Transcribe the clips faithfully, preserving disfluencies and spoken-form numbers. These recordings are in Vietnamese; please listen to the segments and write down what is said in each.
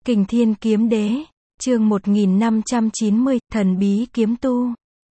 Kình Thiên Kiếm Đế, chương một nghìn năm trăm chín mươi, Thần Bí Kiếm Tu.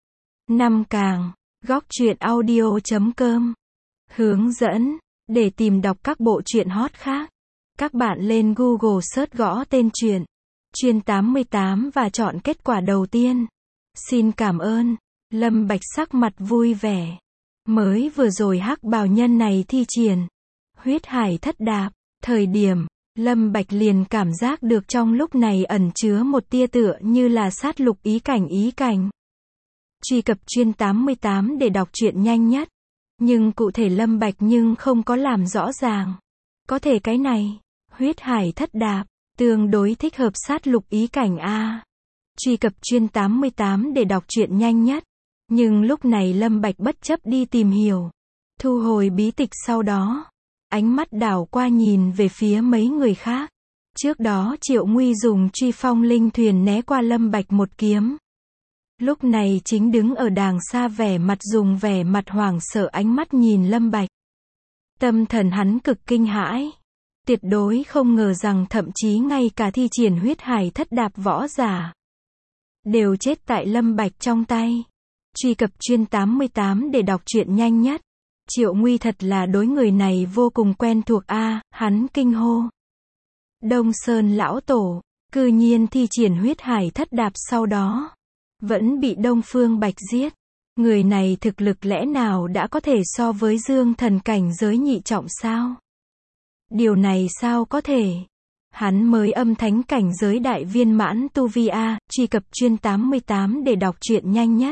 Năm Càng, góc truyện audio chấm com. Hướng dẫn, để tìm đọc các bộ truyện hot khác, các bạn lên Google search gõ tên truyện, Chuyên tám mươi tám và chọn kết quả đầu tiên. Xin cảm ơn. Lâm Bạch sắc mặt vui vẻ. Mới vừa rồi hắc bào nhân này thi triển huyết hải thất đạp, thời điểm Lâm Bạch liền cảm giác được trong lúc này ẩn chứa một tia tựa như là sát lục ý cảnh ý cảnh. Truy cập Chuyên tám mươi tám để đọc truyện nhanh nhất. Nhưng cụ thể Lâm Bạch nhưng không có làm rõ ràng. Có thể cái này, huyết hải thất đạp, tương đối thích hợp sát lục ý cảnh a. Truy cập Chuyên tám mươi tám để đọc truyện nhanh nhất. Nhưng lúc này Lâm Bạch bất chấp đi tìm hiểu, thu hồi bí tịch sau đó, ánh mắt đảo qua nhìn về phía mấy người khác. Trước đó Triệu Nguy dùng truy phong linh thuyền né qua Lâm Bạch một kiếm. Lúc này chính đứng ở đàng xa vẻ mặt dùng vẻ mặt hoảng sợ ánh mắt nhìn Lâm Bạch. Tâm thần hắn cực kinh hãi. Tuyệt đối không ngờ rằng thậm chí ngay cả thi triển huyết hải thất đạp võ giả đều chết tại Lâm Bạch trong tay. Truy cập Chuyên tám mươi tám để đọc truyện nhanh nhất. Triệu Nguy thật là đối người này vô cùng quen thuộc a, à, hắn kinh hô. Đông Sơn lão tổ, cư nhiên thi triển huyết hải thất đạp sau đó vẫn bị Đông Phương Bạch giết. Người này thực lực lẽ nào đã có thể so với Dương Thần cảnh giới nhị trọng sao? Điều này sao có thể? Hắn mới âm thánh cảnh giới đại viên mãn tu vi a, truy cập Chuyên tám mươi tám để đọc truyện nhanh nhất.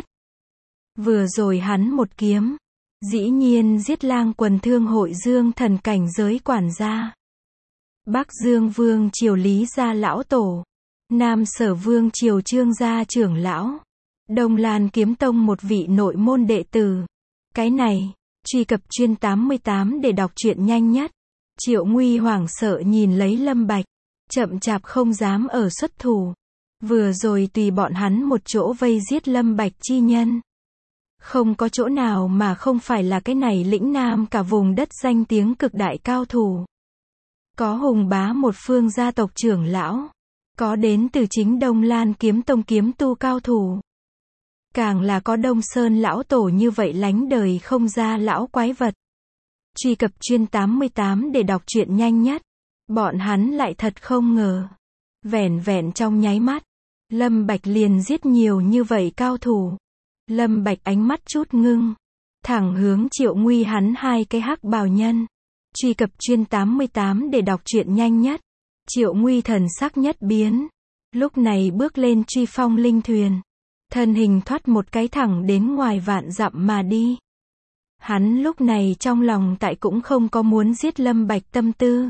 Vừa rồi hắn một kiếm, dĩ nhiên giết Lang Quần Thương hội Dương Thần cảnh giới quản gia, Bắc Dương Vương triều Lý gia lão tổ, Nam Sở Vương triều Trương gia trưởng lão, Đông Lan Kiếm Tông một vị nội môn đệ tử. Cái này, truy cập Chuyên tám mươi tám để đọc truyện nhanh nhất. Triệu Nguy hoảng sợ nhìn lấy Lâm Bạch, chậm chạp không dám ở xuất thủ. Vừa rồi tùy bọn hắn một chỗ vây giết Lâm Bạch chi nhân, không có chỗ nào mà không phải là cái này lĩnh nam cả vùng đất danh tiếng cực đại cao thủ. Có Hùng Bá một phương gia tộc trưởng lão, có đến từ chính Đông Lan Kiếm Tông kiếm tu cao thủ, càng là có Đông Sơn lão tổ như vậy lánh đời không ra lão quái vật. Truy cập Chuyên tám mươi tám để đọc truyện nhanh nhất. Bọn hắn lại thật không ngờ, vẻn vẹn trong nháy mắt, Lâm Bạch liền giết nhiều như vậy cao thủ. Lâm Bạch ánh mắt chút ngưng, thẳng hướng Triệu Nguy hắn hai cái hắc bào nhân. Truy cập Chuyên tám mươi tám để đọc truyện nhanh nhất. Triệu Nguy thần sắc nhất biến, lúc này bước lên truy phong linh thuyền, thân hình thoát một cái thẳng đến ngoài vạn dặm mà đi. Hắn lúc này trong lòng tại cũng không có muốn giết Lâm Bạch tâm tư.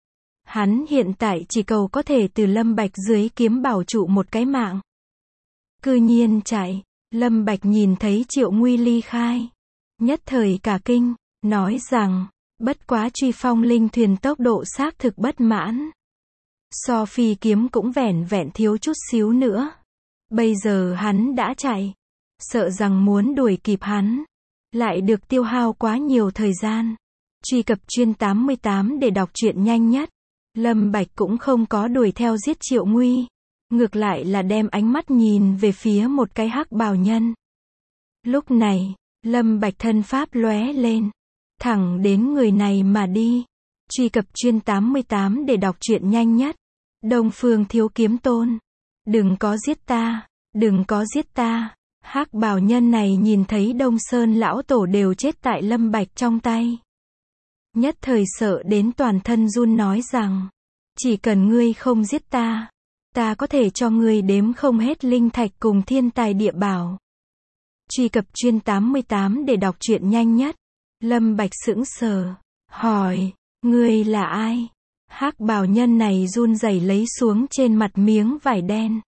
Hắn hiện tại chỉ cầu có thể từ Lâm Bạch dưới kiếm bảo trụ một cái mạng. Cư nhiên chạy. Lâm Bạch nhìn thấy Triệu Nguy ly khai, nhất thời cả kinh, nói rằng, bất quá truy phong linh thuyền tốc độ xác thực bất mãn. So phi kiếm cũng vẻn vẹn thiếu chút xíu nữa. Bây giờ hắn đã chạy, sợ rằng muốn đuổi kịp hắn, lại được tiêu hao quá nhiều thời gian. Truy cập Chuyên tám mươi tám để đọc truyện nhanh nhất. Lâm Bạch cũng không có đuổi theo giết Triệu Nguy, ngược lại là đem ánh mắt nhìn về phía một cái hắc bào nhân. Lúc này, Lâm Bạch thân pháp lóe lên, thẳng đến người này mà đi. Truy cập Chuyên tám mươi tám để đọc truyện nhanh nhất. Đông Phương Thiếu Kiếm Tôn, đừng có giết ta, đừng có giết ta. Hắc bào nhân này nhìn thấy Đông Sơn lão tổ đều chết tại Lâm Bạch trong tay, nhất thời sợ đến toàn thân run nói rằng, chỉ cần ngươi không giết ta, ta có thể cho ngươi đếm không hết linh thạch cùng thiên tài địa bảo. Truy cập Chuyên tám mươi tám để đọc truyện nhanh nhất. Lâm Bạch sững sờ, hỏi, ngươi là ai? Hắc bào nhân này run rẩy lấy xuống trên mặt miếng vải đen,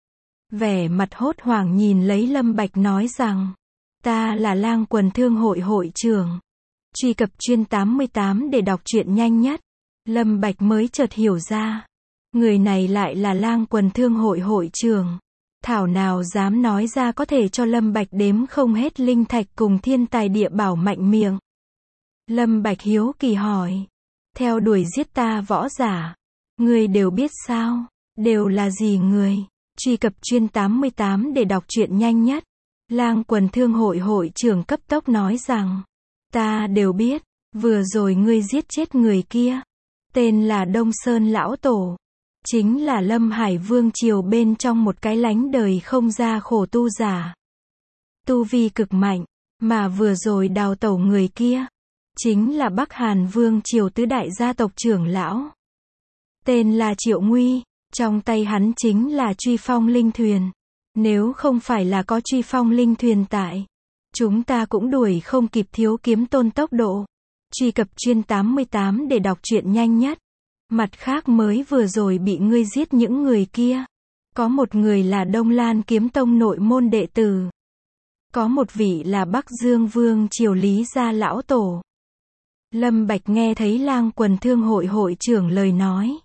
vẻ mặt hốt hoảng nhìn lấy Lâm Bạch nói rằng, ta là Lang Quần Thương hội hội trưởng. Truy cập Chuyên tám mươi tám để đọc truyện nhanh nhất. Lâm Bạch mới chợt hiểu ra, người này lại là Lang Quần Thương hội hội trưởng. Thảo nào dám nói ra có thể cho Lâm Bạch đếm không hết linh thạch cùng thiên tài địa bảo mạnh miệng. Lâm Bạch hiếu kỳ hỏi, theo đuổi giết ta võ giả, ngươi đều biết sao? Đều là gì người? Truy cập chuyên tám mươi tám để đọc truyện nhanh nhất. Lang Quần Thương hội hội trưởng cấp tốc nói rằng, ta đều biết, vừa rồi ngươi giết chết người kia. Tên là Đông Sơn Lão Tổ. Chính là Lâm Hải Vương triều bên trong một cái lánh đời không ra khổ tu giả. Tu vi cực mạnh, mà vừa rồi đào tẩu người kia. Chính là Bắc Hàn Vương triều tứ đại gia tộc trưởng lão. Tên là Triệu Nguy, trong tay hắn chính là truy phong linh thuyền. Nếu không phải là có truy phong linh thuyền tại, chúng ta cũng đuổi không kịp Thiếu Kiếm Tôn tốc độ. Truy cập chuyên tám mươi tám để đọc truyện nhanh nhất. Mặt khác mới vừa rồi bị ngươi giết những người kia. Có một người là Đông Lan Kiếm Tông nội môn đệ tử. Có một vị là Bắc Dương Vương triều Lý gia lão tổ. Lâm Bạch nghe thấy Lang Quần Thương hội hội trưởng lời nói.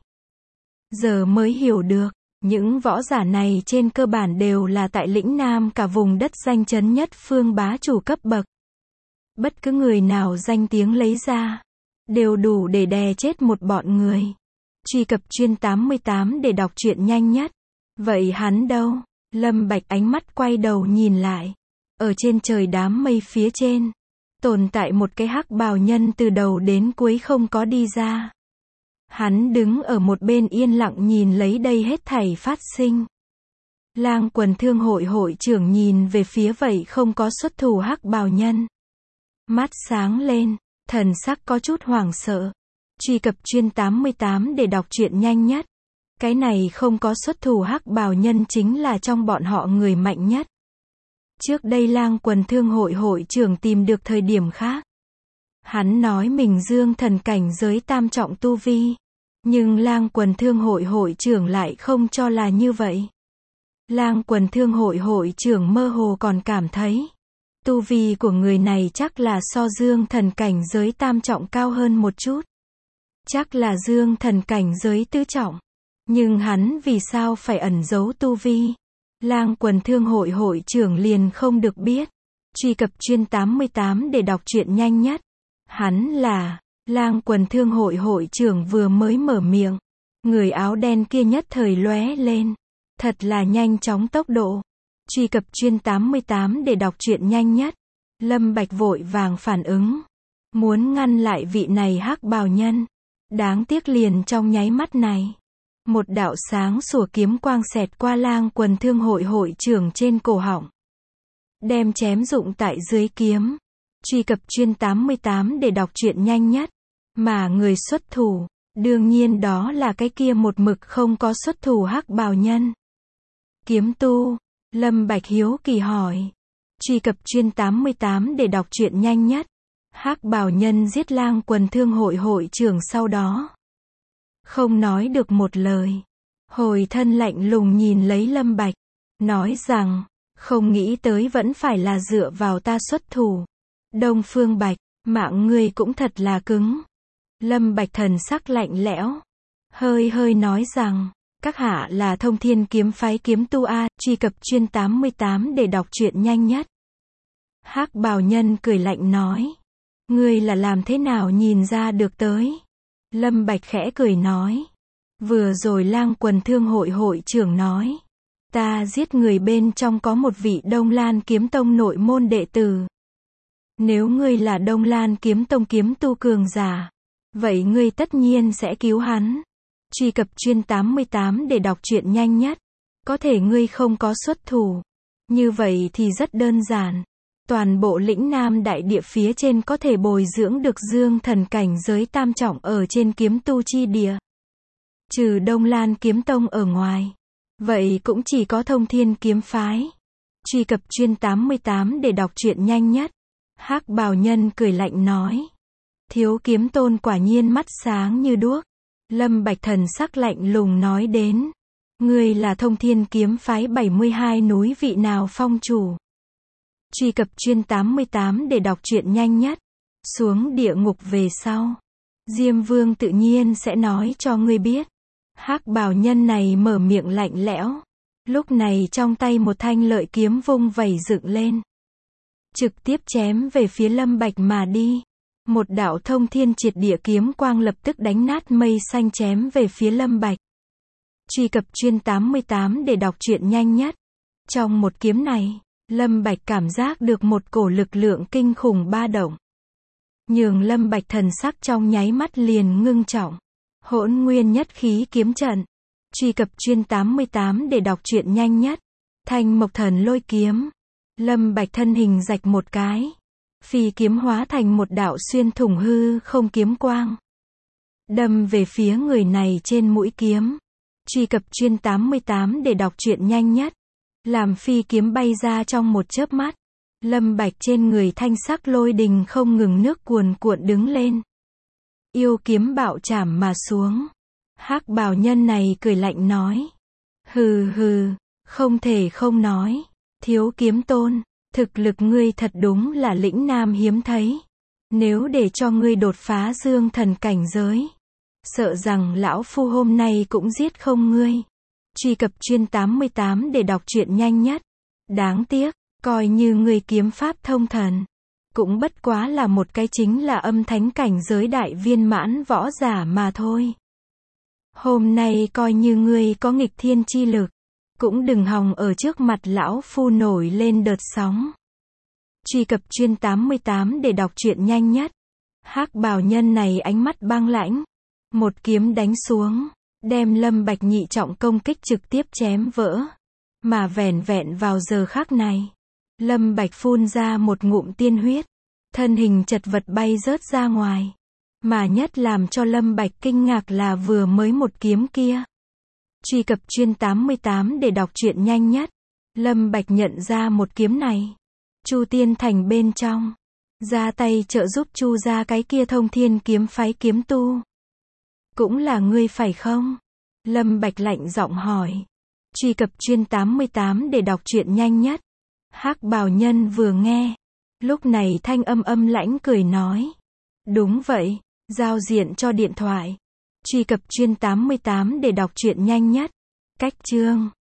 Giờ mới hiểu được, những võ giả này trên cơ bản đều là tại lĩnh Nam cả vùng đất danh chấn nhất phương bá chủ cấp bậc. Bất cứ người nào danh tiếng lấy ra, đều đủ để đè chết một bọn người. Truy cập chuyên tám mươi tám để đọc truyện nhanh nhất. Vậy hắn đâu? Lâm Bạch ánh mắt quay đầu nhìn lại. Ở trên trời đám mây phía trên, tồn tại một cái hắc bào nhân từ đầu đến cuối không có đi ra. Hắn đứng ở một bên yên lặng nhìn lấy đây hết thảy phát sinh. Lang Quần Thương hội hội trưởng nhìn về phía vậy không có xuất thủ hắc bào nhân. Mắt sáng lên, thần sắc có chút hoảng sợ. Truy cập chuyên tám mươi tám để đọc truyện nhanh nhất. Cái này không có xuất thủ hắc bào nhân chính là trong bọn họ người mạnh nhất. Trước đây Lang Quần Thương hội hội trưởng tìm được thời điểm khác. Hắn nói mình dương thần cảnh giới tam trọng tu vi. Nhưng Lang Quần Thương hội hội trưởng lại không cho là như vậy. Lang Quần Thương hội hội trưởng mơ hồ còn cảm thấy, tu vi của người này chắc là so dương thần cảnh giới tam trọng cao hơn một chút. Chắc là dương thần cảnh giới tứ trọng. Nhưng hắn vì sao phải ẩn giấu tu vi? Lang Quần Thương hội hội trưởng liền không được biết. Truy cập chuyên tám mươi tám để đọc truyện nhanh nhất. Hắn là... Lang Quần Thương hội hội trưởng vừa mới mở miệng, người áo đen kia nhất thời lóe lên. Thật là nhanh chóng tốc độ. Truy cập chuyên tám mươi tám để đọc truyện nhanh nhất. Lâm Bạch vội vàng phản ứng, muốn ngăn lại vị này hắc bào nhân. Đáng tiếc liền trong nháy mắt này, một đạo sáng sủa kiếm quang xẹt qua Lang Quần Thương hội hội trưởng trên cổ họng, đem chém dụng tại dưới kiếm. Truy cập chuyên tám mươi tám để đọc truyện nhanh nhất. Mà người xuất thủ, đương nhiên đó là cái kia một mực không có xuất thủ hắc bào nhân. Kiếm tu, Lâm Bạch hiếu kỳ hỏi. Truy cập chuyên tám mươi tám để đọc truyện nhanh nhất. Hắc bào nhân giết Lang Quần Thương hội hội trưởng sau đó, không nói được một lời. Hồi thân lạnh lùng nhìn lấy Lâm Bạch, nói rằng, không nghĩ tới vẫn phải là dựa vào ta xuất thủ. Đông Phương Bạch, mạng ngươi cũng thật là cứng. Lâm Bạch thần sắc lạnh lẽo, hơi hơi nói rằng, các hạ là Thông Thiên kiếm phái kiếm tu a. Truy cập chuyên tám mươi tám để đọc truyện nhanh nhất. Hắc bào nhân cười lạnh nói, ngươi là làm thế nào nhìn ra được tới? Lâm Bạch khẽ cười nói, vừa rồi Lang Quần Thương hội hội trưởng nói, ta giết người bên trong có một vị Đông Lan Kiếm Tông nội môn đệ tử. Nếu ngươi là Đông Lan Kiếm Tông kiếm tu cường giả, vậy ngươi tất nhiên sẽ cứu hắn. Truy cập chuyên tám mươi tám để đọc truyện nhanh nhất. Có thể ngươi không có xuất thủ. Như vậy thì rất đơn giản. Toàn bộ lĩnh Nam đại địa phía trên có thể bồi dưỡng được dương thần cảnh giới tam trọng ở trên kiếm tu chi địa. Trừ Đông Lan Kiếm Tông ở ngoài, vậy cũng chỉ có Thông Thiên kiếm phái. Truy cập chuyên tám mươi tám để đọc truyện nhanh nhất. Hắc bào nhân cười lạnh nói, Thiếu Kiếm Tôn quả nhiên mắt sáng như đuốc. Lâm Bạch thần sắc lạnh lùng nói đến, ngươi là Thông Thiên kiếm phái bảy mươi hai núi vị nào phong chủ? Truy cập chuyên tám mươi tám để đọc truyện nhanh nhất. Xuống địa ngục về sau, Diêm Vương tự nhiên sẽ nói cho ngươi biết. Hắc bào nhân này mở miệng lạnh lẽo, lúc này trong tay một thanh lợi kiếm vung vẩy dựng lên, trực tiếp chém về phía Lâm Bạch mà đi. Một đạo thông thiên triệt địa kiếm quang lập tức đánh nát mây xanh chém về phía Lâm Bạch. Truy cập chuyên tám mươi tám để đọc truyện nhanh nhất. Trong một kiếm này, Lâm Bạch cảm giác được một cổ lực lượng kinh khủng ba động. Nhường Lâm Bạch thần sắc trong nháy mắt liền ngưng trọng. Hỗn nguyên nhất khí kiếm trận. Truy cập chuyên tám mươi tám để đọc truyện nhanh nhất. Thanh mộc thần lôi kiếm. Lâm Bạch thân hình rạch một cái. Phi kiếm hóa thành một đạo xuyên thủng hư không kiếm quang. Đâm về phía người này trên mũi kiếm. Truy cập chuyên tám mươi tám để đọc truyện nhanh nhất. Làm phi kiếm bay ra trong một chớp mắt. Lâm Bạch trên người thanh sắc lôi đình không ngừng nước cuồn cuộn đứng lên. Yêu kiếm bạo chảm mà xuống. Hắc bào nhân này cười lạnh nói. Hừ hừ, không thể không nói. Thiếu kiếm tôn, thực lực ngươi thật đúng là lĩnh nam hiếm thấy. Nếu để cho ngươi đột phá dương thần cảnh giới, sợ rằng lão phu hôm nay cũng giết không ngươi. Truy cập chuyên tám mươi tám để đọc truyện nhanh nhất. Đáng tiếc, coi như ngươi kiếm pháp thông thần, cũng bất quá là một cái chính là âm thánh cảnh giới đại viên mãn võ giả mà thôi. Hôm nay coi như ngươi có nghịch thiên chi lực, cũng đừng hòng ở trước mặt lão phu nổi lên đợt sóng. Truy cập chuyên tám mươi tám để đọc truyện nhanh nhất. Hắc bào nhân này ánh mắt băng lãnh, một kiếm đánh xuống, đem Lâm Bạch nhị trọng công kích trực tiếp chém vỡ. Mà vẻn vẹn vào giờ khắc này, Lâm Bạch phun ra một ngụm tiên huyết, thân hình chật vật bay rớt ra ngoài. Mà nhất làm cho Lâm Bạch kinh ngạc là vừa mới một kiếm kia. Truy cập chuyên tám mươi tám để đọc truyện nhanh nhất. Lâm Bạch nhận ra một kiếm này, Chu Tiên Thành bên trong, ra tay trợ giúp Chu gia cái kia thông thiên kiếm phái kiếm tu. Cũng là ngươi phải không? Lâm Bạch lạnh giọng hỏi. Truy cập chuyên tám mươi tám để đọc truyện nhanh nhất. Hắc bào nhân vừa nghe, lúc này thanh âm âm lãnh cười nói. Đúng vậy, giao diện cho điện thoại. Truy cập chuyên tám mươi tám để đọc truyện nhanh nhất. Cách chương